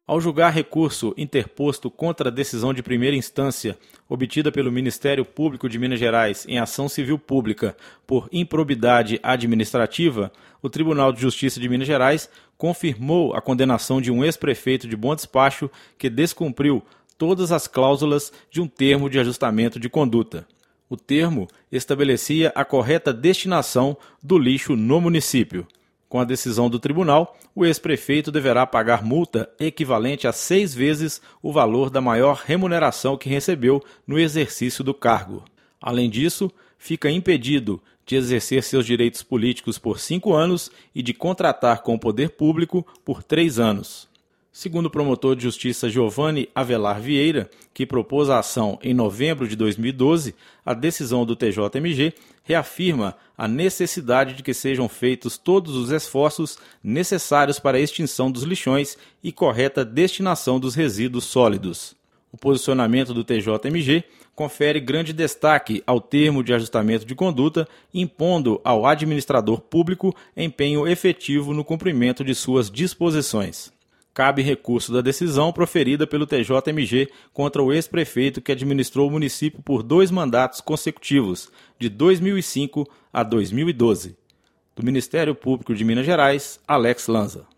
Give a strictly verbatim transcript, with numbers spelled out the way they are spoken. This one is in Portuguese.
Ao julgar recurso interposto contra a decisão de primeira instância obtida pelo Ministério Público de Minas Gerais em ação civil pública por improbidade administrativa, o Tribunal de Justiça de Minas Gerais confirmou a condenação de um ex-prefeito de Bom Despacho que descumpriu todas as cláusulas de um termo de ajustamento de conduta. O termo estabelecia a correta destinação do lixo no município. Com a decisão do tribunal, o ex-prefeito deverá pagar multa equivalente a seis vezes o valor da maior remuneração que recebeu no exercício do cargo. Além disso, fica impedido de exercer seus direitos políticos por cinco anos e de contratar com o poder público por três anos. Segundo o promotor de justiça Giovanni Avelar Vieira, que propôs a ação em novembro de dois mil e doze, a decisão do T J M G reafirma a necessidade de que sejam feitos todos os esforços necessários para a extinção dos lixões e correta destinação dos resíduos sólidos. O posicionamento do T J M G confere grande destaque ao termo de ajustamento de conduta, impondo ao administrador público empenho efetivo no cumprimento de suas disposições. Cabe recurso da decisão proferida pelo T J M G contra o ex-prefeito que administrou o município por dois mandatos consecutivos, de dois mil e cinco a dois mil e doze. Do Ministério Público de Minas Gerais, Alex Lanza.